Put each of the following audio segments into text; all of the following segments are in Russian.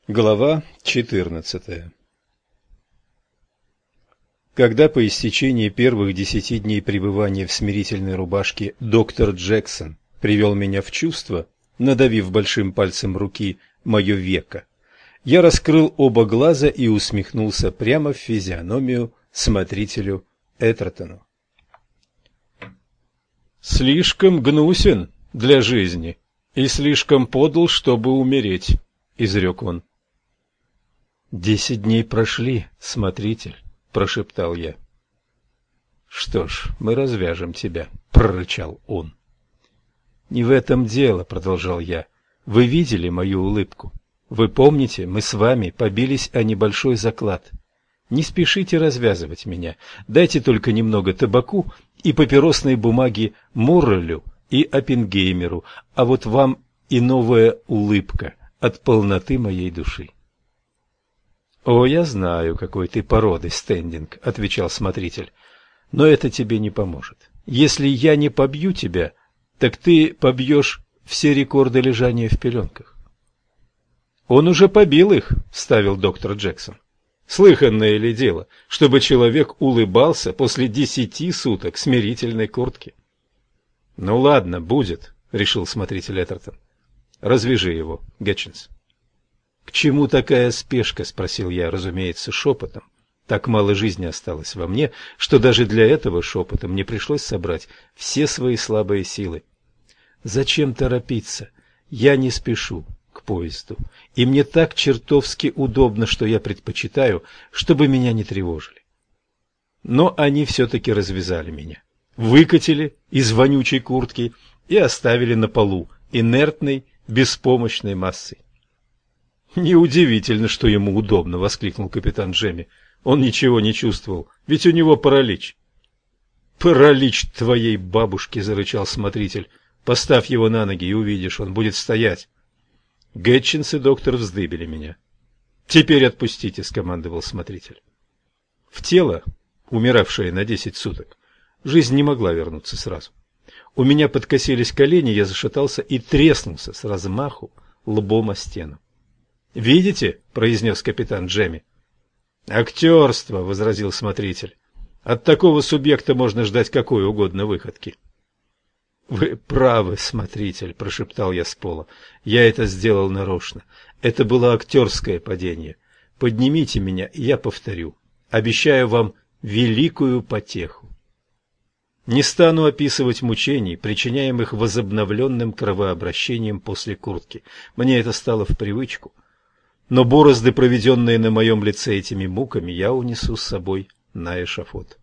Глава 14. Когда по истечении первых 10 дней пребывания в смирительной рубашке доктор Джексон привел меня в чувство, надавив большим пальцем руки мое веко, я раскрыл оба глаза и усмехнулся прямо в физиономию смотрителю Эттертону. «Слишком гнусен для жизни и слишком подл, чтобы умереть», — изрек он. 10 дней прошли, смотритель, — прошептал я. — Что ж, мы развяжем тебя, — прорычал он. — Не в этом дело, — продолжал я. — Вы видели мою улыбку? Вы помните, мы с вами побились о небольшой заклад. Не спешите развязывать меня. Дайте только немного табаку и папиросной бумаги Моррелю и Оппенгеймеру, а вот вам и новая улыбка от полноты моей души. — О, я знаю, какой ты породы, Стендинг, — отвечал смотритель, — но это тебе не поможет. Если я не побью тебя, так ты побьешь все рекорды лежания в пеленках. — Он уже побил их, — вставил доктор Джексон. — Слыханное ли дело, чтобы человек улыбался после 10 суток смирительной куртки? — Ну ладно, будет, — решил смотритель Эттертон. — Развяжи его, Гетчинс. — К чему такая спешка? — спросил я, разумеется, шепотом. Так мало жизни осталось во мне, что даже для этого шепота мне пришлось собрать все свои слабые силы. Зачем торопиться? Я не спешу к поезду, и мне так чертовски удобно, что я предпочитаю, чтобы меня не тревожили. Но они все-таки развязали меня, выкатили из вонючей куртки и оставили на полу инертной, беспомощной массой. «Неудивительно, что ему удобно», — воскликнул капитан Джемми. «Он ничего не чувствовал, ведь у него паралич». «Паралич твоей бабушки», — зарычал смотритель. «Поставь его на ноги и увидишь, он будет стоять». Гетчинс и доктор вздыбили меня. «Теперь отпустите», — скомандовал смотритель. В тело, умиравшее на 10 суток, жизнь не могла вернуться сразу. У меня подкосились колени, я зашатался и треснулся с размаху лбом о стену. «Видите?» — произнес капитан Джемми. «Актерство», — возразил смотритель. «От такого субъекта можно ждать какой угодно выходки». «Вы правы, смотритель», — прошептал я с пола. «Я это сделал нарочно. Это было актерское падение. Поднимите меня, и я повторю. Обещаю вам великую потеху». Не стану описывать мучений, причиняемых возобновленным кровообращением после куртки. Мне это стало в привычку. Но борозды, проведенные на моем лице этими муками, я унесу с собой на эшафот.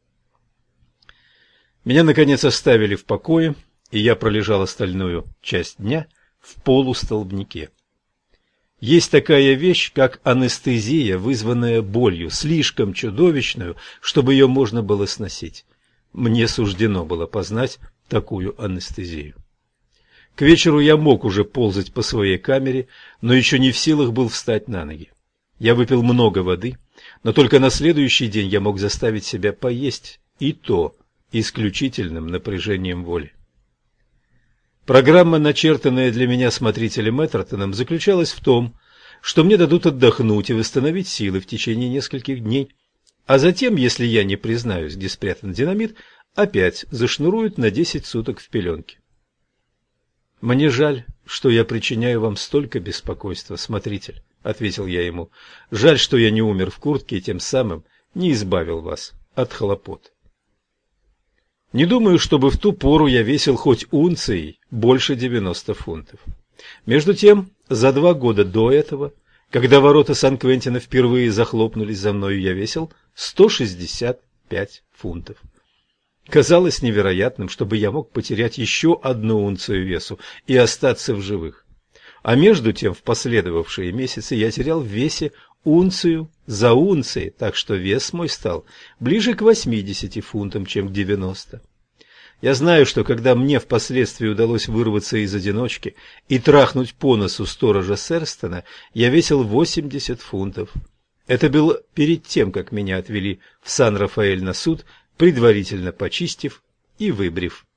Меня, наконец, оставили в покое, и я пролежал остальную часть дня в полустолбнике. Есть такая вещь, как анестезия, вызванная болью, слишком чудовищную, чтобы ее можно было сносить. Мне суждено было познать такую анестезию. К вечеру я мог уже ползать по своей камере, но еще не в силах был встать на ноги. Я выпил много воды, но только на следующий день я мог заставить себя поесть, и то исключительным напряжением воли. Программа, начертанная для меня смотрителем Эттертоном, заключалась в том, что мне дадут отдохнуть и восстановить силы в течение нескольких дней, а затем, если я не признаюсь, где спрятан динамит, опять зашнуруют на 10 суток в пеленке. «Мне жаль, что я причиняю вам столько беспокойства, смотритель», — ответил я ему. «Жаль, что я не умер в куртке и тем самым не избавил вас от хлопот». Не думаю, чтобы в ту пору я весил хоть унцией больше 90 фунтов. Между тем, за 2 года до этого, когда ворота Сан-Квентина впервые захлопнулись за мною, я весил 165 фунтов. Казалось невероятным, чтобы я мог потерять еще 1 унцию весу и остаться в живых. А между тем, в последовавшие месяцы я терял в весе унцию за унцией, так что вес мой стал ближе к 80 фунтам, чем к 90. Я знаю, что когда мне впоследствии удалось вырваться из одиночки и трахнуть по носу сторожа Серстона, я весил 80 фунтов. Это было перед тем, как меня отвели в Сан-Рафаэль на суд, предварительно почистив и выбрив.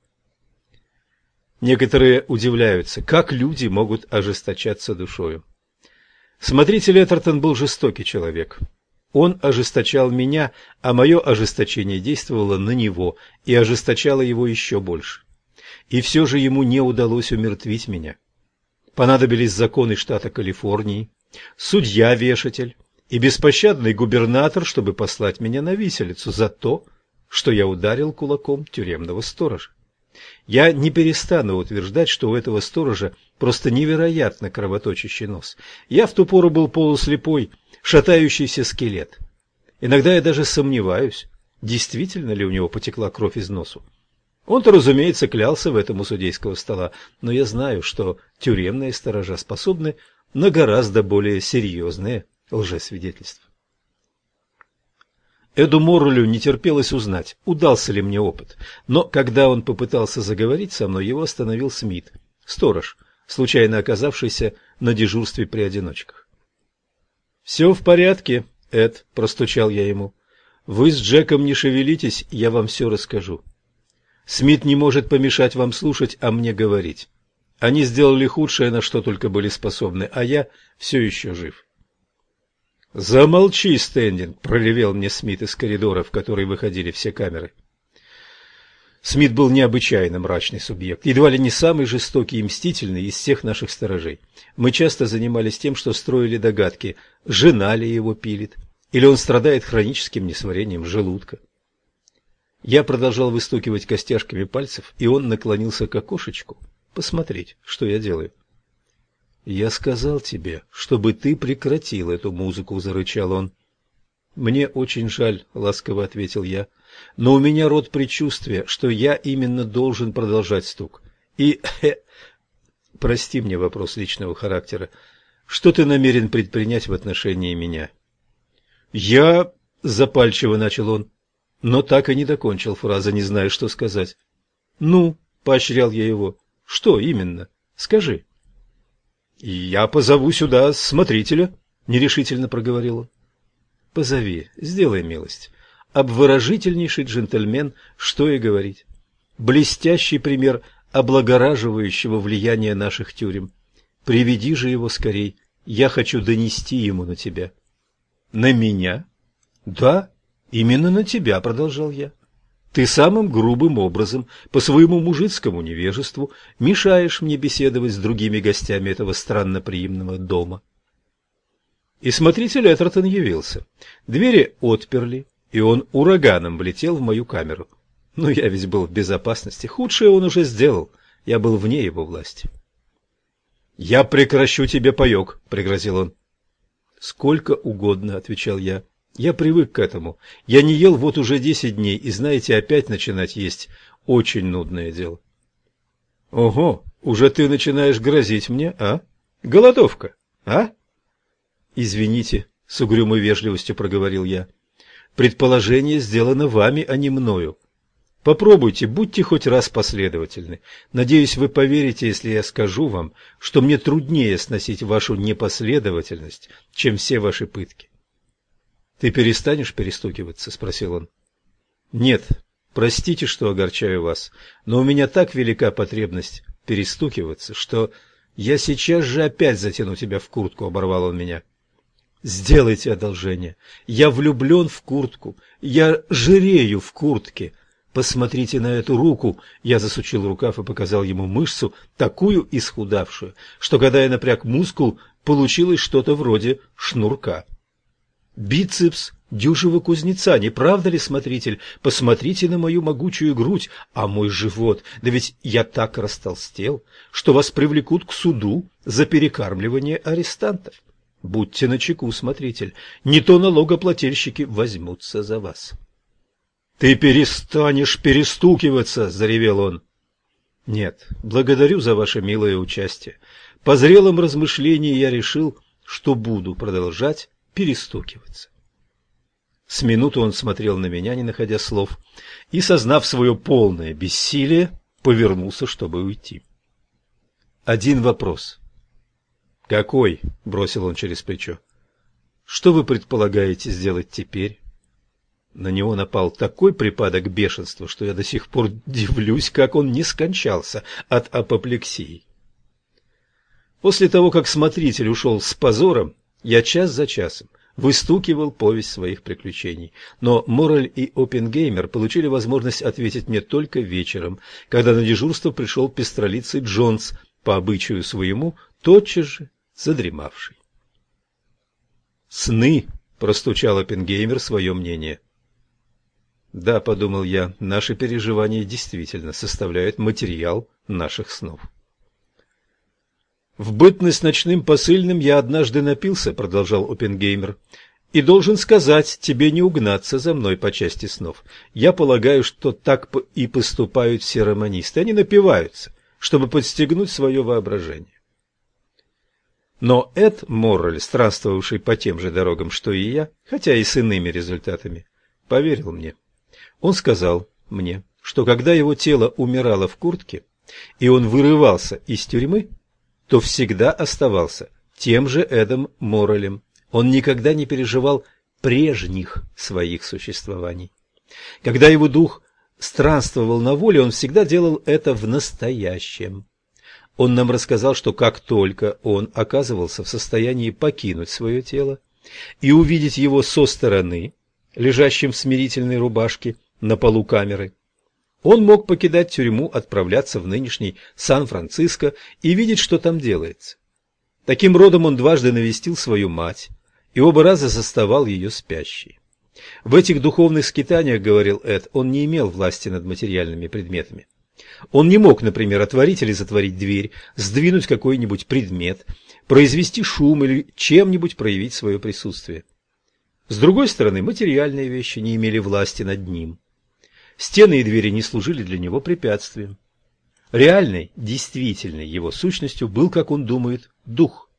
Некоторые удивляются, как люди могут ожесточаться душою. Смотритель Эттертон был жестокий человек. Он ожесточал меня, а мое ожесточение действовало на него и ожесточало его еще больше. И все же ему не удалось умертвить меня. Понадобились законы штата Калифорнии, судья-вешатель и беспощадный губернатор, чтобы послать меня на виселицу за то, что я ударил кулаком тюремного сторожа. Я не перестану утверждать, что у этого сторожа просто невероятно кровоточащий нос. Я в ту пору был полуслепой, шатающийся скелет. Иногда я даже сомневаюсь, действительно ли у него потекла кровь из носу. Он-то, разумеется, клялся в этом у судейского стола, но я знаю, что тюремные сторожа способны на гораздо более серьезные лжесвидетельства. Эду Моррелю не терпелось узнать, удался ли мне опыт, но когда он попытался заговорить со мной, его остановил Смит, сторож, случайно оказавшийся на дежурстве при одиночках. «Все в порядке, Эд», — простучал я ему. «Вы с Джеком не шевелитесь, я вам все расскажу. Смит не может помешать вам слушать, а мне говорить. Они сделали худшее, на что только были способны, а я все еще жив». «Замолчи, Стендинг», — проревел мне Смит из коридора, в который выходили все камеры. Смит был необычайно мрачный субъект, едва ли не самый жестокий и мстительный из всех наших сторожей. Мы часто занимались тем, что строили догадки, жена ли его пилит, или он страдает хроническим несварением желудка. Я продолжал выстукивать костяшками пальцев, и он наклонился к окошечку посмотреть, что я делаю. «Я сказал тебе, чтобы ты прекратил эту музыку», — зарычал он. «Мне очень жаль», — ласково ответил я, — «но у меня род предчувствия, что я именно должен продолжать стук. И, прости мне вопрос личного характера, что ты намерен предпринять в отношении меня?» «Я...» — запальчиво начал он, но так и не докончил фразы, не зная, что сказать. «Ну», — поощрял я его, — «что именно? Скажи». «Я позову сюда смотрителя», — нерешительно проговорил он. «Позови, сделай милость. Обворожительнейший джентльмен, что и говорить. Блестящий пример облагораживающего влияния наших тюрем. Приведи же его скорей, я хочу донести ему на тебя». «На меня?» «Да, именно на тебя», — продолжал я. «Ты самым грубым образом, по своему мужицкому невежеству, мешаешь мне беседовать с другими гостями этого странноприимного дома». И смотритель Эттертон явился. Двери отперли, и он ураганом влетел в мою камеру. Но я ведь был в безопасности, худшее он уже сделал, я был вне его власти. «Я прекращу тебе паек», — пригрозил он. «Сколько угодно», — отвечал я. «Я привык к этому. Я не ел вот уже 10 дней, и, знаете, опять начинать есть — очень нудное дело». «Ого, уже ты начинаешь грозить мне, а? Голодовка, а?» «Извините», — с угрюмой вежливостью проговорил я. «Предположение сделано вами, а не мною. Попробуйте, будьте хоть раз последовательны. Надеюсь, вы поверите, если я скажу вам, что мне труднее сносить вашу непоследовательность, чем все ваши пытки». «Ты перестанешь перестукиваться?» — спросил он. «Нет, простите, что огорчаю вас, но у меня так велика потребность перестукиваться, что я сейчас же опять затяну тебя в куртку», — оборвал он меня. «Сделайте одолжение. Я влюблен в куртку. Я жирею в куртке. Посмотрите на эту руку». Я засучил рукав и показал ему мышцу, такую исхудавшую, что, когда я напряг мускул, получилось что-то вроде шнурка. «Бицепс дюжего кузнеца, не правда ли, смотритель? Посмотрите на мою могучую грудь, а мой живот. Да ведь я так растолстел, что вас привлекут к суду за перекармливание арестантов. Будьте начеку, смотритель, не то налогоплательщики возьмутся за вас». «Ты перестанешь перестукиваться!» — заревел он. «Нет, благодарю за ваше милое участие. По зрелом размышлении я решил, что буду продолжать перестукиваться». С минуту он смотрел на меня, не находя слов, и, сознав свое полное бессилие, повернулся, чтобы уйти. «Один вопрос». «Какой?» — бросил он через плечо. «Что вы предполагаете сделать теперь?» На него напал такой припадок бешенства, что я до сих пор дивлюсь, как он не скончался от апоплексии. После того, как смотритель ушел с позором, Я час за часом выстукивал повесть своих приключений, но Моррель и Оппенгеймер получили возможность ответить мне только вечером, когда на дежурство пришел пестролицый Джонс, по обычаю своему, тотчас же задремавший. «Сны!» — простучал Оппенгеймер свое мнение. «Да», — подумал я, — «наши переживания действительно составляют материал наших снов». «В бытность ночным посыльным я однажды напился», — продолжал Оппенгеймер, — «и должен сказать, тебе не угнаться за мной по части снов. Я полагаю, что так и поступают все романисты. Они напиваются, чтобы подстегнуть свое воображение». Но Эд Моррель, странствовавший по тем же дорогам, что и я, хотя и с иными результатами, поверил мне. Он сказал мне, что когда его тело умирало в куртке, и он вырывался из тюрьмы, то всегда оставался тем же Эдом Моррелем. Он никогда не переживал прежних своих существований. Когда его дух странствовал на воле, он всегда делал это в настоящем. Он нам рассказал, что как только он оказывался в состоянии покинуть свое тело и увидеть его со стороны, лежащим в смирительной рубашке на полу камеры, он мог покидать тюрьму, отправляться в нынешний Сан-Франциско и видеть, что там делается. Таким родом он дважды навестил свою мать и оба раза заставал ее спящей. В этих духовных скитаниях, говорил Эд, он не имел власти над материальными предметами. Он не мог, например, отворить или затворить дверь, сдвинуть какой-нибудь предмет, произвести шум или чем-нибудь проявить свое присутствие. С другой стороны, материальные вещи не имели власти над ним. Стены и двери не служили для него препятствием. Реальной, действительной его сущностью был, как он думает, дух.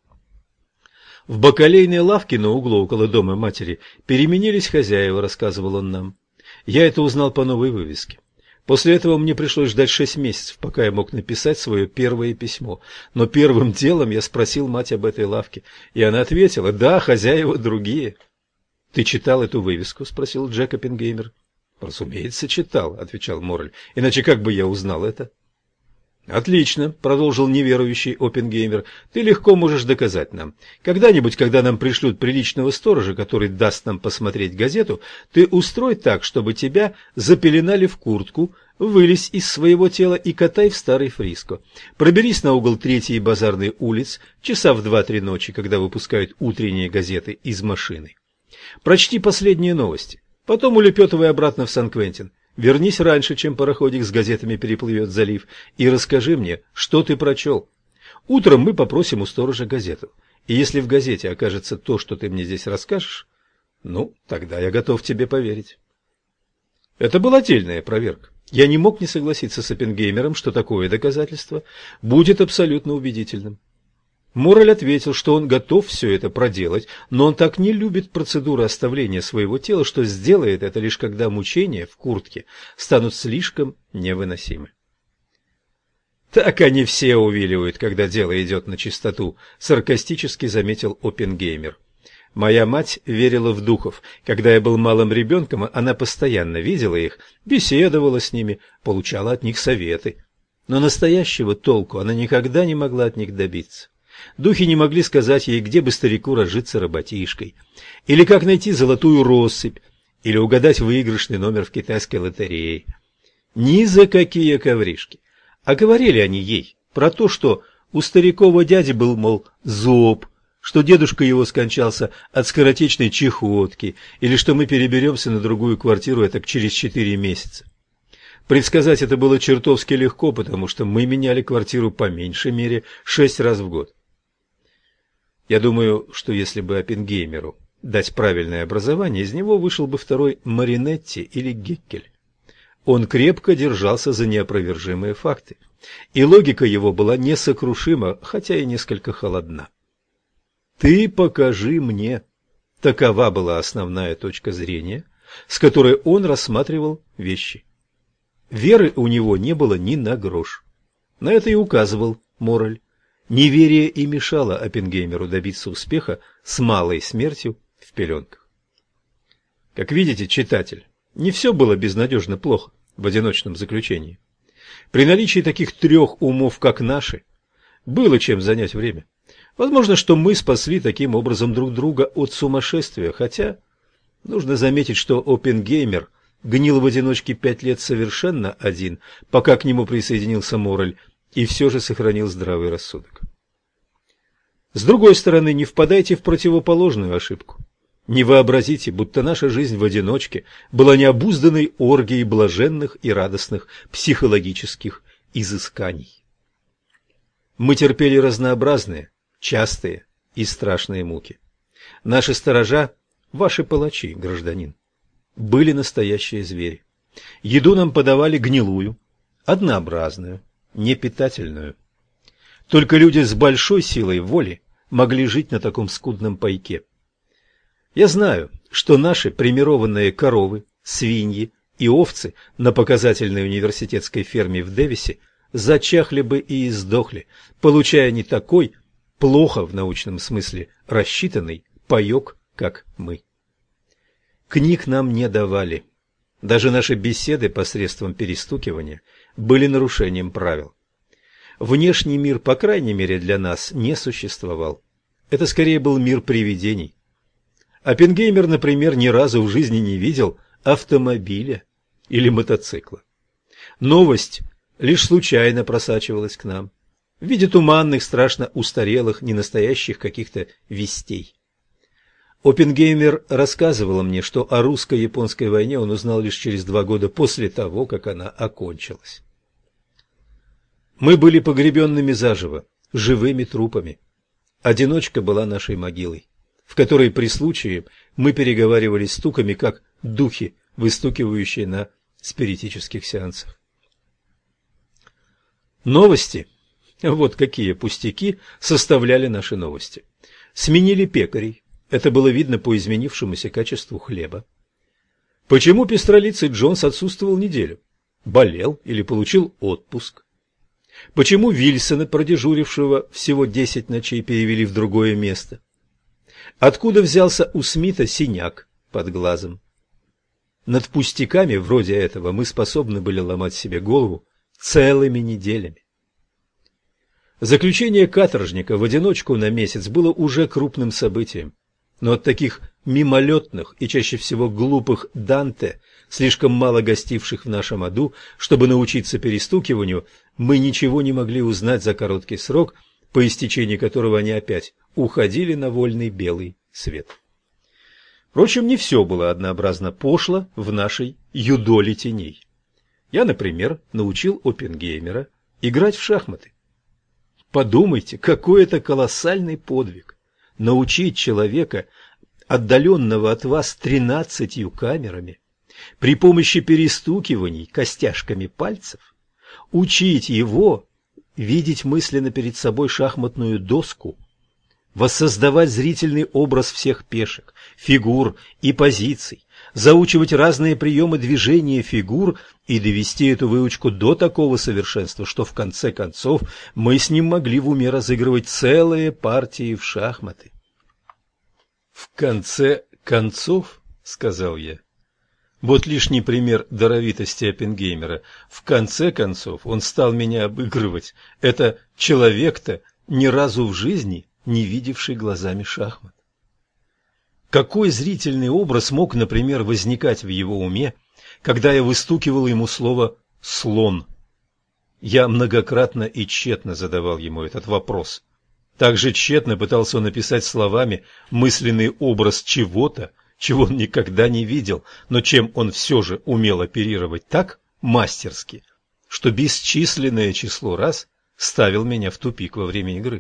В бакалейной лавке на углу около дома матери переменились хозяева, рассказывал он нам. Я это узнал по новой вывеске. После этого мне пришлось ждать 6 месяцев, пока я мог написать свое первое письмо. Но первым делом я спросил мать об этой лавке, и она ответила: «Да, хозяева другие». «Ты читал эту вывеску?» — спросил Джек Оппенгеймер. «Разумеется, читал», — отвечал Моррель. «Иначе как бы я узнал это?» «Отлично», — продолжил неверующий Оппенгеймер. «Ты легко можешь доказать нам. Когда-нибудь, когда нам пришлют приличного сторожа, который даст нам посмотреть газету, ты устрой так, чтобы тебя запеленали в куртку, вылезь из своего тела и катай в старый Фриско. Проберись на угол 3-й базарной улиц часа в 2-3 ночи, когда выпускают утренние газеты из машины. Прочти последние новости. Потом улепетывай обратно в Сан-Квентин. Вернись раньше, чем пароходик с газетами переплывет залив, и расскажи мне, что ты прочел. Утром мы попросим у сторожа газету, и если в газете окажется то, что ты мне здесь расскажешь, ну, тогда я готов тебе поверить». Это была отдельная проверка. Я не мог не согласиться с Оппенгеймером, что такое доказательство будет абсолютно убедительным. Моррель ответил, что он готов все это проделать, но он так не любит процедуру оставления своего тела, что сделает это лишь когда мучения в куртке станут слишком невыносимы. «Так они все увиливают, когда дело идет на чистоту», — саркастически заметил Оппенгеймер. «Моя мать верила в духов. Когда я был малым ребенком, она постоянно видела их, беседовала с ними, получала от них советы. Но настоящего толку она никогда не могла от них добиться. Духи не могли сказать ей, где бы старику разжиться работишкой, или как найти золотую россыпь, или угадать выигрышный номер в китайской лотерее. Ни за какие ковришки. А говорили они ей про то, что у старикова дяди был, мол, зоб, что дедушка его скончался от скоротечной чехотки, или что мы переберемся на другую квартиру этак через 4 месяца. Предсказать это было чертовски легко, потому что мы меняли квартиру по меньшей мере 6 раз в год. Я думаю, что если бы Оппенгеймеру дать правильное образование, из него вышел бы второй Маринетти или Геккель. Он крепко держался за неопровержимые факты, и логика его была несокрушима, хотя и несколько холодна. «Ты покажи мне». Такова была основная точка зрения, с которой он рассматривал вещи. Веры у него не было ни на грош. На это и указывал Моррель. Неверие и мешало Оппенгеймеру добиться успеха с малой смертью в пеленках. Как видите, читатель, не все было безнадежно плохо в одиночном заключении. При наличии таких 3 умов, как наши, было чем занять время. Возможно, что мы спасли таким образом друг друга от сумасшествия, хотя нужно заметить, что Оппенгеймер гнил в одиночке 5 лет совершенно один, пока к нему присоединился Моррель, и все же сохранил здравый рассудок. С другой стороны, не впадайте в противоположную ошибку. Не вообразите, будто наша жизнь в одиночке была необузданной оргией блаженных и радостных психологических изысканий. Мы терпели разнообразные, частые и страшные муки. Наши сторожа, ваши палачи, гражданин, были настоящие звери. Еду нам подавали гнилую, однообразную, непитательную. Только люди с большой силой воли могли жить на таком скудном пайке. Я знаю, что наши премированные коровы, свиньи и овцы на показательной университетской ферме в Дэвисе зачахли бы и издохли, получая не такой, плохо в научном смысле рассчитанный паёк, как мы. Книг нам не давали. Даже наши беседы посредством перестукивания были нарушением правил. Внешний мир, по крайней мере для нас, не существовал. Это скорее был мир привидений. Оппенгеймер, например, ни разу в жизни не видел автомобиля или мотоцикла. Новость лишь случайно просачивалась к нам, в виде туманных, страшно устарелых, ненастоящих каких-то вестей. Оппенгеймер рассказывал мне, что о русско-японской войне он узнал лишь через 2 года после того, как она окончилась. Мы были погребенными заживо, живыми трупами. Одиночка была нашей могилой, в которой при случае мы переговаривались стуками, как духи, выстукивающие на спиритических сеансах. Новости, вот какие пустяки составляли наши новости. Сменили пекарей, это было видно по изменившемуся качеству хлеба. Почему пестролицый Джонс отсутствовал неделю? Болел или получил отпуск? Почему Вильсона, продежурившего всего 10 ночей, перевели в другое место? Откуда взялся у Смита синяк под глазом? Над пустяками вроде этого мы способны были ломать себе голову целыми неделями. Заключение каторжника в одиночку на месяц было уже крупным событием, но от таких мимолетных и чаще всего глупых Данте, слишком мало гостивших в нашем аду, чтобы научиться перестукиванию, мы ничего не могли узнать за короткий срок, по истечении которого они опять уходили на вольный белый свет. Впрочем, не все было однообразно пошло в нашей юдоле теней. Я, например, научил Оппенгеймера играть в шахматы. Подумайте, какой это колоссальный подвиг – научить человека, отдаленного от вас 13 камерами, при помощи перестукиваний костяшками пальцев, учить его видеть мысленно перед собой шахматную доску, воссоздавать зрительный образ всех пешек, фигур и позиций, заучивать разные приемы движения фигур и довести эту выучку до такого совершенства, что в конце концов мы с ним могли в уме разыгрывать целые партии в шахматы. «В конце концов, — сказал я, — вот лишний пример даровитости Оппенгеймера, в конце концов он стал меня обыгрывать. Это человек-то ни разу в жизни не видевший глазами шахмат. Какой зрительный образ мог, например, возникать в его уме, когда я выстукивал ему слово «слон»? Я многократно и тщетно задавал ему этот вопрос. Также тщетно пытался он написать словами мысленный образ чего-то, чего он никогда не видел, но чем он все же умел оперировать так мастерски, что бесчисленное число раз ставил меня в тупик во время игры.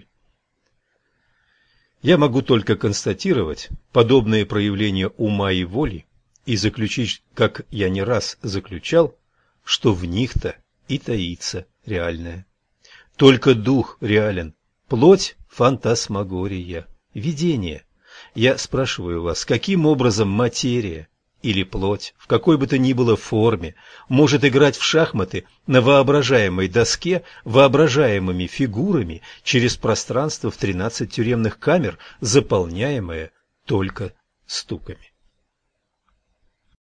Я могу только констатировать подобные проявления ума и воли и заключить, как я не раз заключал, что в них-то и таится реальное. Только дух реален, плоть – фантасмагория, видение. Я спрашиваю вас, каким образом материя или плоть, в какой бы то ни было форме, может играть в шахматы на воображаемой доске воображаемыми фигурами через пространство в 13 тюремных камер, заполняемое только стуками?